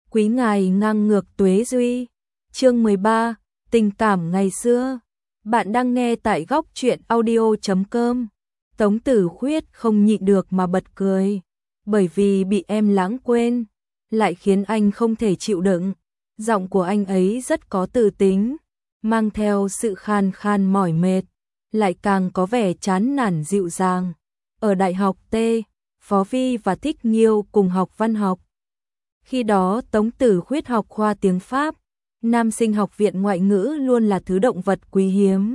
Quý ngài ngang ngược tuế duy. Chương 13, tình cảm ngày xưa. Bạn đang nghe tại góc truyện audio.com. Tống Tử Khuyết không nhịn được mà bật cười, bởi vì bị em lãng quên, lại khiến anh không thể chịu đựng. Giọng của anh ấy rất có từ tính, mang theo sự khan khan mỏi mệt, lại càng có vẻ chán nản dịu dàng. Ở đại học T, Phó Vi và Thích Nghiêu cùng học văn học. Khi đó Tống Tử Khuyết học khoa tiếng Pháp, nam sinh học viện ngoại ngữ luôn là thứ động vật quý hiếm.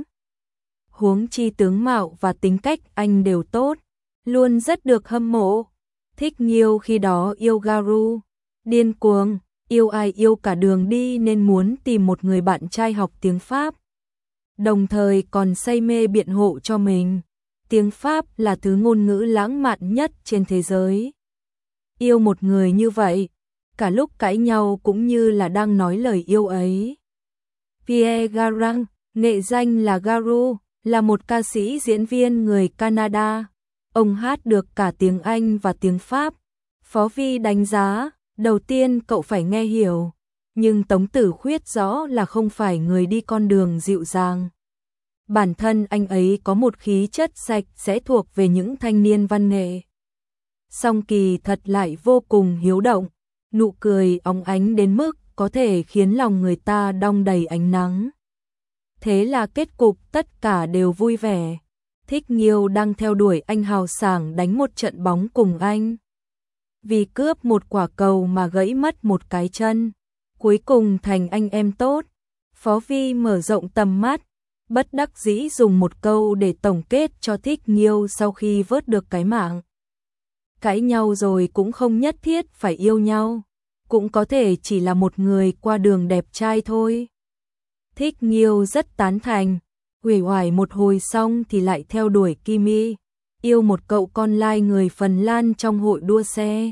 Huống chi tướng mạo và tính cách anh đều tốt, luôn rất được hâm mộ. Thích Nghiêu khi đó yêu Garu, điên cuồng, yêu ai yêu cả đường đi nên muốn tìm một người bạn trai học tiếng Pháp. Đồng thời còn say mê biện hộ cho mình, tiếng Pháp là thứ ngôn ngữ lãng mạn nhất trên thế giới. Yêu một người như vậy, cả lúc cãi nhau cũng như là đang nói lời yêu ấy. Pierre Garang, nghệ danh là Garu, là một ca sĩ diễn viên người Canada. Ông hát được cả tiếng Anh và tiếng Pháp. Phó Vi đánh giá, đầu tiên cậu phải nghe hiểu, nhưng Tống Tử Khuyết rõ là không phải người đi con đường dịu dàng. Bản thân anh ấy có một khí chất sạch sẽ thuộc về những thanh niên văn nghệ. Song kỳ thật lại vô cùng hiếu động, nụ cười óng ánh đến mức có thể khiến lòng người ta đong đầy ánh nắng. Thế là kết cục tất cả đều vui vẻ. Thích Nghiêu đang theo đuổi anh hào sảng đánh một trận bóng cùng anh. Vì cướp một quả cầu mà gãy mất một cái chân, cuối cùng thành anh em tốt. Phó Vi mở rộng tầm mắt, bất đắc dĩ dùng một câu để tổng kết cho Thích Nghiêu sau khi vớt được cái mạng. Cãi nhau rồi cũng không nhất thiết phải yêu nhau, cũng có thể chỉ là một người qua đường đẹp trai thôi. Thích Nghiêu rất tán thành, uể oải một hồi xong thì lại theo đuổi Kimi, yêu một cậu con lai người Phần Lan trong hội đua xe.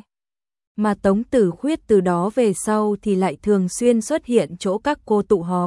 Mà Tống Tử Khuyết từ đó về sau thì lại thường xuyên xuất hiện chỗ các cô tụ họp.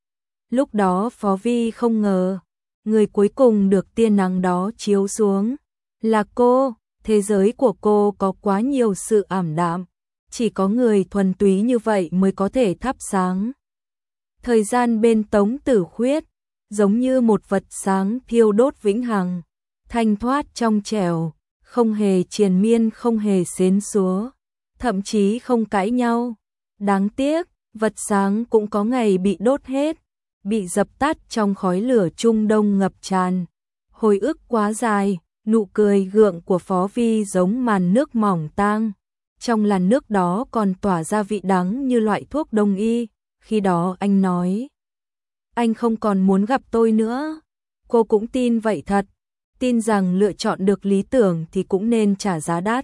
Lúc đó Phó Vi không ngờ, người cuối cùng được tia nắng đó chiếu xuống là cô. Thế giới của cô có quá nhiều sự ảm đạm, chỉ có người thuần túy như vậy mới có thể thắp sáng. Thời gian bên Tống Tử Khuyết giống như một vật sáng thiêu đốt vĩnh hằng, thanh thoát trong trẻo, không hề triền miên, không hề xến xúa, thậm chí không cãi nhau. Đáng tiếc, vật sáng cũng có ngày bị đốt hết, bị dập tắt trong khói lửa Trung Đông ngập tràn. Hồi ức quá dài, nụ cười gượng của Phó Vi giống màn nước mỏng tang. Trong làn nước đó còn tỏa ra vị đắng như loại thuốc đông y. Khi đó anh nói, anh không còn muốn gặp tôi nữa. Cô cũng tin vậy thật, tin rằng lựa chọn được lý tưởng thì cũng nên trả giá đắt.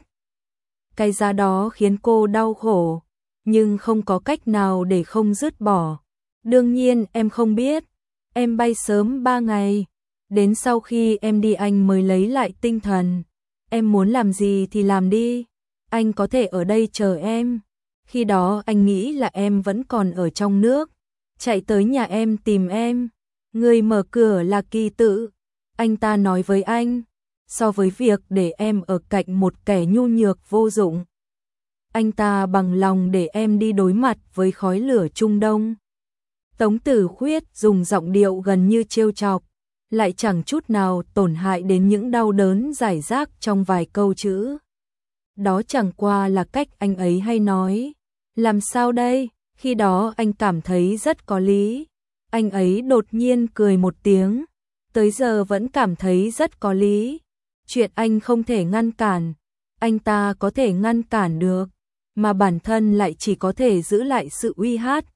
Cái giá đó khiến cô đau khổ, nhưng không có cách nào để không dứt bỏ. Đương nhiên em không biết, em bay sớm 3 ngày. Đến sau khi em đi anh mới lấy lại tinh thần. Em muốn làm gì thì làm đi, anh có thể ở đây chờ em. Khi đó anh nghĩ là em vẫn còn ở trong nước, chạy tới nhà em tìm em. Người mở cửa là Kỳ Tự, anh ta nói với anh, so với việc để em ở cạnh một kẻ nhu nhược vô dụng, anh ta bằng lòng để em đi đối mặt với khói lửa Trung Đông. Tống Tử Khuyết dùng giọng điệu gần như trêu chọc, lại chẳng chút nào tổn hại đến những đau đớn rải rác trong vài câu chữ. Đó chẳng qua là cách anh ấy hay nói. Làm sao đây? Khi đó anh cảm thấy rất có lý. Anh ấy đột nhiên cười một tiếng. Tới giờ vẫn cảm thấy rất có lý. Chuyện anh không thể ngăn cản, anh ta có thể ngăn cản được, mà bản thân lại chỉ có thể giữ lại sự uy hát,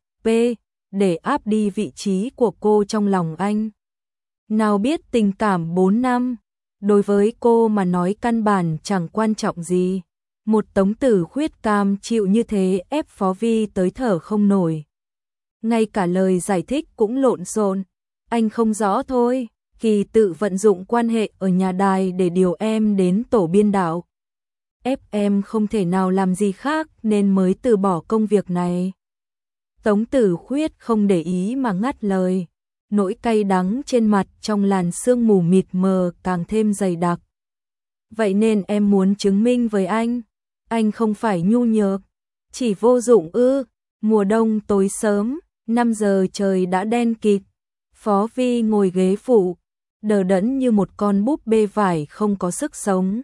để áp đi vị trí của cô trong lòng anh. Nào biết tình cảm 4 năm, đối với cô mà nói căn bản chẳng quan trọng gì. Một Tống Tử Khuyết cam chịu như thế ép Phó Vi tới thở không nổi. Ngay cả lời giải thích cũng lộn xộn. Anh không rõ thôi, Kỳ Tự vận dụng quan hệ ở nhà đài để điều em đến tổ biên đạo. Ép em không thể nào làm gì khác nên mới từ bỏ công việc này. Tống Tử Khuyết không để ý mà ngắt lời. Nỗi cay đắng trên mặt trong làn sương mù mịt mờ càng thêm dày đặc. Vậy nên em muốn chứng minh với anh không phải nhu nhược, Chỉ vô dụng ư? Mùa đông tối sớm, 5 giờ trời đã đen kịt. Phó Vi ngồi ghế phụ, đờ đẫn như một con búp bê vải không có sức sống.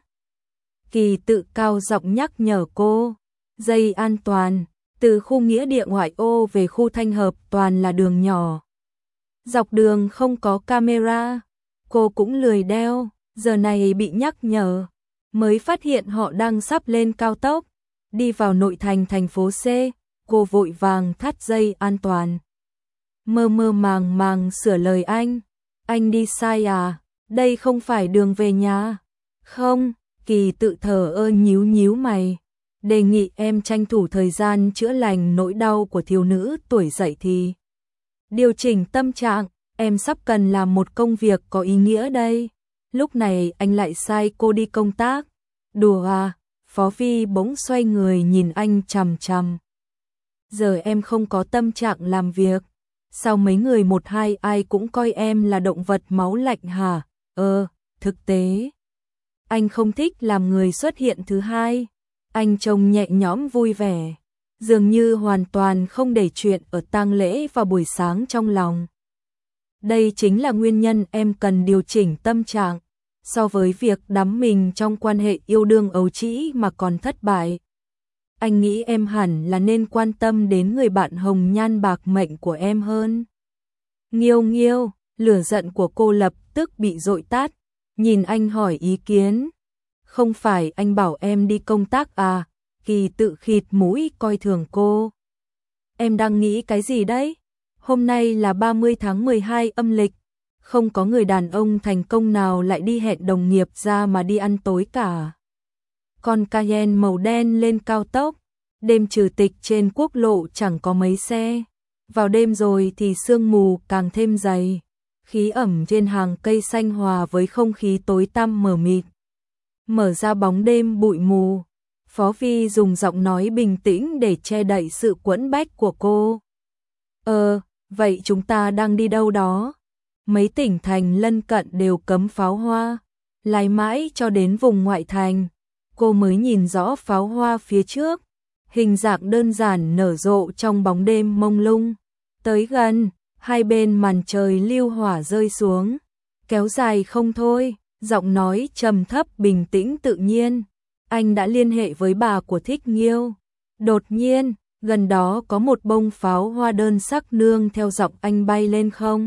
Kỳ Tự cao giọng nhắc nhở cô, dây an toàn, từ khu nghĩa địa ngoại ô về khu Thanh Hợp toàn là đường nhỏ. Dọc đường không có camera, cô cũng lười đeo, giờ này bị nhắc nhở, mới phát hiện họ đang sắp lên cao tốc, đi vào nội thành thành phố C, cô vội vàng thắt dây an toàn. Mơ mơ màng màng sửa lời anh đi sai à, đây không phải đường về nhà. Không, Kỳ Tự thờ ơ nhíu nhíu mày, đề nghị em tranh thủ thời gian chữa lành nỗi đau của thiếu nữ tuổi dậy thì. Điều chỉnh tâm trạng, em sắp cần làm một công việc có ý nghĩa đây. Lúc này anh lại sai cô đi công tác. Đùa à, Phó Vi bỗng xoay người nhìn anh chằm chằm. Giờ em không có tâm trạng làm việc. Sao mấy người một hai ai cũng coi em là động vật máu lạnh hả? Thực tế anh không thích làm người xuất hiện thứ hai. Anh trông nhẹ nhõm vui vẻ, dường như hoàn toàn không để chuyện ở tang lễ vào buổi sáng trong lòng. Đây chính là nguyên nhân em cần điều chỉnh tâm trạng, so với việc đắm mình trong quan hệ yêu đương ấu trĩ mà còn thất bại. Anh nghĩ em hẳn là nên quan tâm đến người bạn hồng nhan bạc mệnh của em hơn. Nghiêu nghiêu, lửa giận của cô lập tức bị dội tắt, nhìn anh hỏi ý kiến. Không phải anh bảo em đi công tác à? Kỳ Tự khịt mũi coi thường cô. Em đang nghĩ cái gì đấy? Hôm nay là 30 tháng 12 âm lịch, không có người đàn ông thành công nào lại đi hẹn đồng nghiệp ra mà đi ăn tối cả. Con Cayenne màu đen lên cao tốc, đêm trừ tịch trên quốc lộ chẳng có mấy xe. Vào đêm rồi thì sương mù càng thêm dày, khí ẩm trên hàng cây xanh hòa với không khí tối tăm mờ mịt. Mở ra bóng đêm bụi mù, Phó Vi dùng giọng nói bình tĩnh để che đậy sự quẫn bách của cô. Vậy chúng ta đang đi đâu đó? Mấy tỉnh thành lân cận đều cấm pháo hoa, lái mãi cho đến vùng ngoại thành, cô mới nhìn rõ pháo hoa phía trước, hình dạng đơn giản nở rộ trong bóng đêm mông lung. Tới gần, hai bên màn trời lưu hỏa rơi xuống, kéo dài không thôi, giọng nói trầm thấp bình tĩnh tự nhiên. Anh đã liên hệ với bà của Thích Nghiêu. Đột nhiên, gần đó có một bông pháo hoa đơn sắc nương theo giọng anh bay lên không.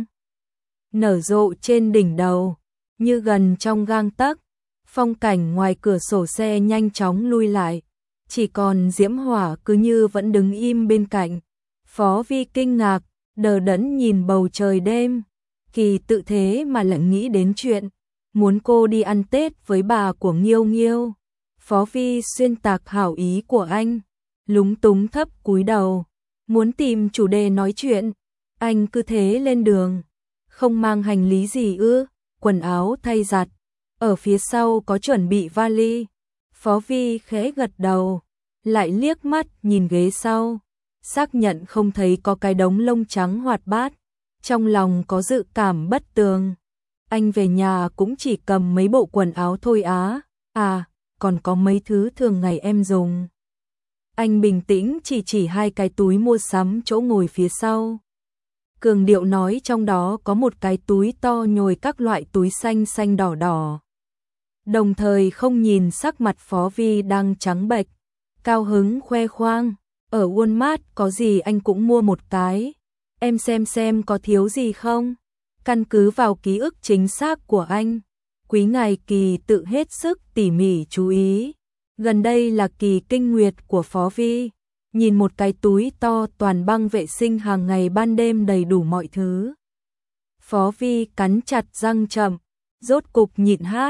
Nở rộ trên đỉnh đầu, như gần trong gang tấc. Phong cảnh ngoài cửa sổ xe nhanh chóng lui lại, chỉ còn diễm hỏa cứ như vẫn đứng im bên cạnh. Phó Vi kinh ngạc, đờ đẫn nhìn bầu trời đêm. Kỳ Tự thế mà lại nghĩ đến chuyện muốn cô đi ăn Tết với bà của Nghiêu Nghiêu. Phó Vi xuyên tạc hảo ý của anh, lúng túng thấp cúi đầu, muốn tìm chủ đề nói chuyện. Anh cứ thế lên đường, không mang hành lý gì ư? Quần áo thay giặt, ở phía sau có chuẩn bị vali. Phó Vi khẽ gật đầu, lại liếc mắt nhìn ghế sau, xác nhận không thấy có cái đống lông trắng hoạt bát, trong lòng có dự cảm bất tường. Anh về nhà cũng chỉ cầm mấy bộ quần áo thôi á. Còn có mấy thứ thường ngày em dùng. Anh bình tĩnh chỉ hai cái túi mua sắm chỗ ngồi phía sau. Cường điệu nói trong đó có một cái túi to nhồi các loại túi xanh xanh đỏ đỏ. Đồng thời không nhìn sắc mặt Phó Vi đang trắng bệch, cao hứng khoe khoang. Ở Walmart có gì anh cũng mua một cái. Em xem có thiếu gì không? Căn cứ vào ký ức chính xác của anh, quý ngài Kỳ Tự hết sức tỉ mỉ chú ý. Gần đây là kỳ kinh nguyệt của Phó Vi, nhìn một cái túi to toàn băng vệ sinh hàng ngày ban đêm đầy đủ mọi thứ. Phó Vi cắn chặt răng chậm, rốt cục nhịn hát,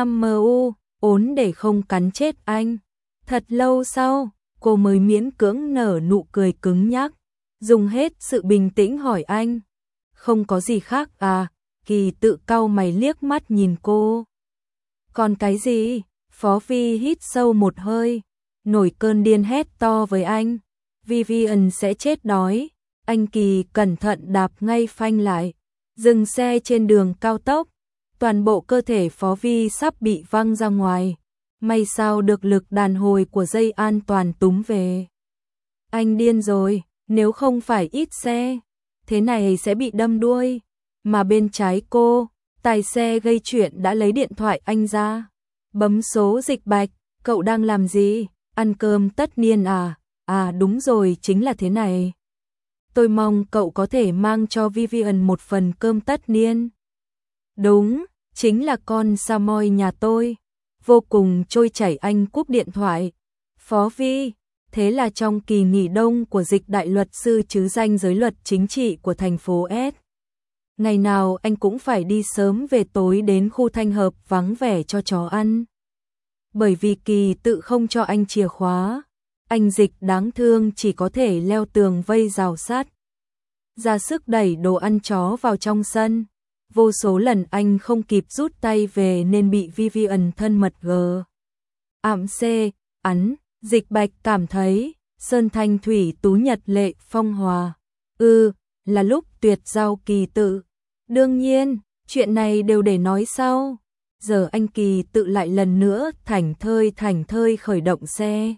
ốn để không cắn chết anh. Thật lâu sau, cô mới miễn cưỡng nở nụ cười cứng nhắc, dùng hết sự bình tĩnh hỏi anh. Không có gì khác à? Kỳ Tự cau mày liếc mắt nhìn cô. Còn cái gì? Phó Vi hít sâu một hơi, nổi cơn điên hét to với anh. Vivian sẽ chết đói. Anh Kỳ cẩn thận đạp ngay phanh lại, dừng xe trên đường cao tốc. Toàn bộ cơ thể Phó Vi sắp bị văng ra ngoài. May sao được lực đàn hồi của dây an toàn túm về. Anh điên rồi, nếu không phải ít xe, thế này sẽ bị đâm đuôi. Mà bên trái cô, tài xe gây chuyện đã lấy điện thoại anh ra. Bấm số Dịch Bạch, cậu đang làm gì? Ăn cơm tất niên à? À đúng rồi, chính là thế này. Tôi mong cậu có thể mang cho Vivian một phần cơm tất niên. Đúng, chính là con Samoy nhà tôi. Vô cùng trôi chảy anh cúp điện thoại. Phó Vi, thế là trong kỳ nghỉ đông của Dịch đại luật sư chứ danh giới luật chính trị của thành phố S. Ngày nào anh cũng phải đi sớm về tối đến khu Thanh Hợp vắng vẻ cho chó ăn. Bởi vì Kỳ tự không cho anh chìa khóa, anh Dịch đáng thương chỉ có thể leo tường vây rào sát, ra sức đẩy đồ ăn chó vào trong sân. Vô số lần anh không kịp rút tay về nên bị Vivian thân mật ẵn. Dịch Bạch cảm thấy sơn thanh thủy tú nhật lệ phong hòa. Là lúc tuyệt giao Kỳ tự. Đương nhiên, chuyện này đều để nói sau. Giờ anh Kỳ tự lại lần nữa thảnh thơi khởi động xe.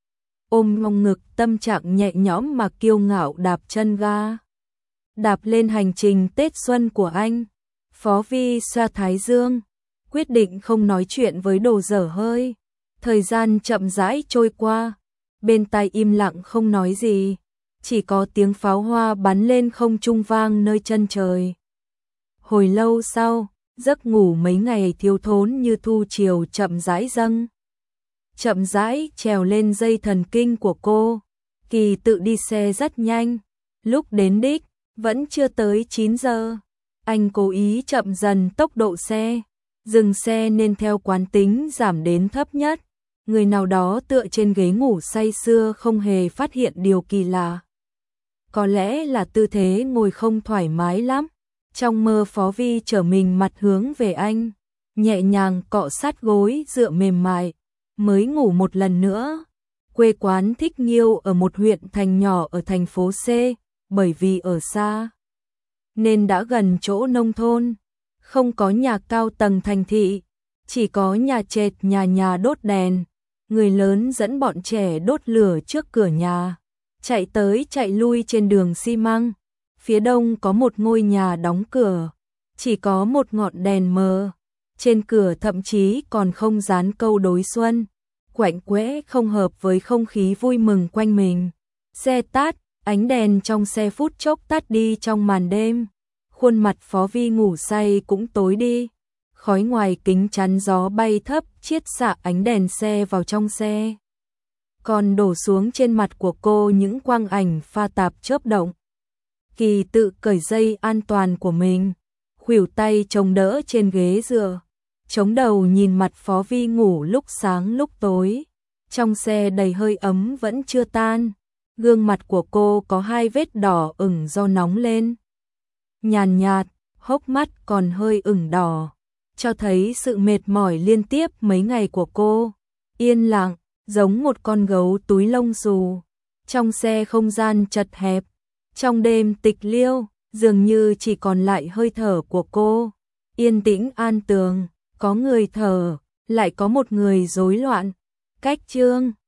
Ôm ngông ngực tâm trạng nhẹ nhõm mà kiêu ngạo đạp chân ga. Đạp lên hành trình Tết Xuân của anh. Phó Vi xoa thái dương, quyết định không nói chuyện với đồ dở hơi. Thời gian chậm rãi trôi qua, bên tai im lặng không nói gì, chỉ có tiếng pháo hoa bắn lên không trung vang nơi chân trời. Hồi lâu sau, giấc ngủ mấy ngày thiếu thốn như thu chiều chậm rãi dâng. Chậm rãi trèo lên dây thần kinh của cô. Kỳ tự đi xe rất nhanh, lúc đến đích vẫn chưa tới 9 giờ. Anh cố ý chậm dần tốc độ xe, dừng xe nên theo quán tính giảm đến thấp nhất. Người nào đó tựa trên ghế ngủ say sưa không hề phát hiện điều kỳ lạ. Có lẽ là tư thế ngồi không thoải mái lắm. Trong mơ Phó Vi trở mình mặt hướng về anh, nhẹ nhàng cọ sát gối dựa mềm mại, mới ngủ một lần nữa. Quê quán Thích Nghiêu ở một huyện thành nhỏ ở thành phố C, bởi vì ở xa nên đã gần chỗ nông thôn, không có nhà cao tầng thành thị, chỉ có nhà trệt nhà đốt đèn. Người lớn dẫn bọn trẻ đốt lửa trước cửa nhà, chạy tới chạy lui trên đường xi măng. Phía đông có một ngôi nhà đóng cửa, chỉ có một ngọn đèn mờ. Trên cửa thậm chí còn không dán câu đối xuân, quạnh quẽ không hợp với không khí vui mừng quanh mình. Xe tắt, ánh đèn trong xe phút chốc tắt đi trong màn đêm. Khuôn mặt Phó Vi ngủ say cũng tối đi. Khói ngoài kính chắn gió bay thấp chiết xạ ánh đèn xe vào trong xe, còn đổ xuống trên mặt của cô những quang ảnh pha tạp chớp động. Kỳ tự cởi dây an toàn của mình, khuỷu tay chống đỡ trên ghế dựa, chống đầu nhìn mặt Phó Vi ngủ lúc sáng lúc tối. Trong xe đầy hơi ấm vẫn chưa tan, gương mặt của cô có 2 vết đỏ ửng do nóng lên. Nhàn nhạt, hốc mắt còn hơi ửng đỏ, cho thấy sự mệt mỏi liên tiếp mấy ngày của cô. Yên lặng, giống một con gấu túi lông xù. Trong xe không gian chật hẹp, trong đêm tịch liêu, dường như chỉ còn lại hơi thở của cô. Yên tĩnh an tường, có người thở, lại có một người rối loạn. Cách chương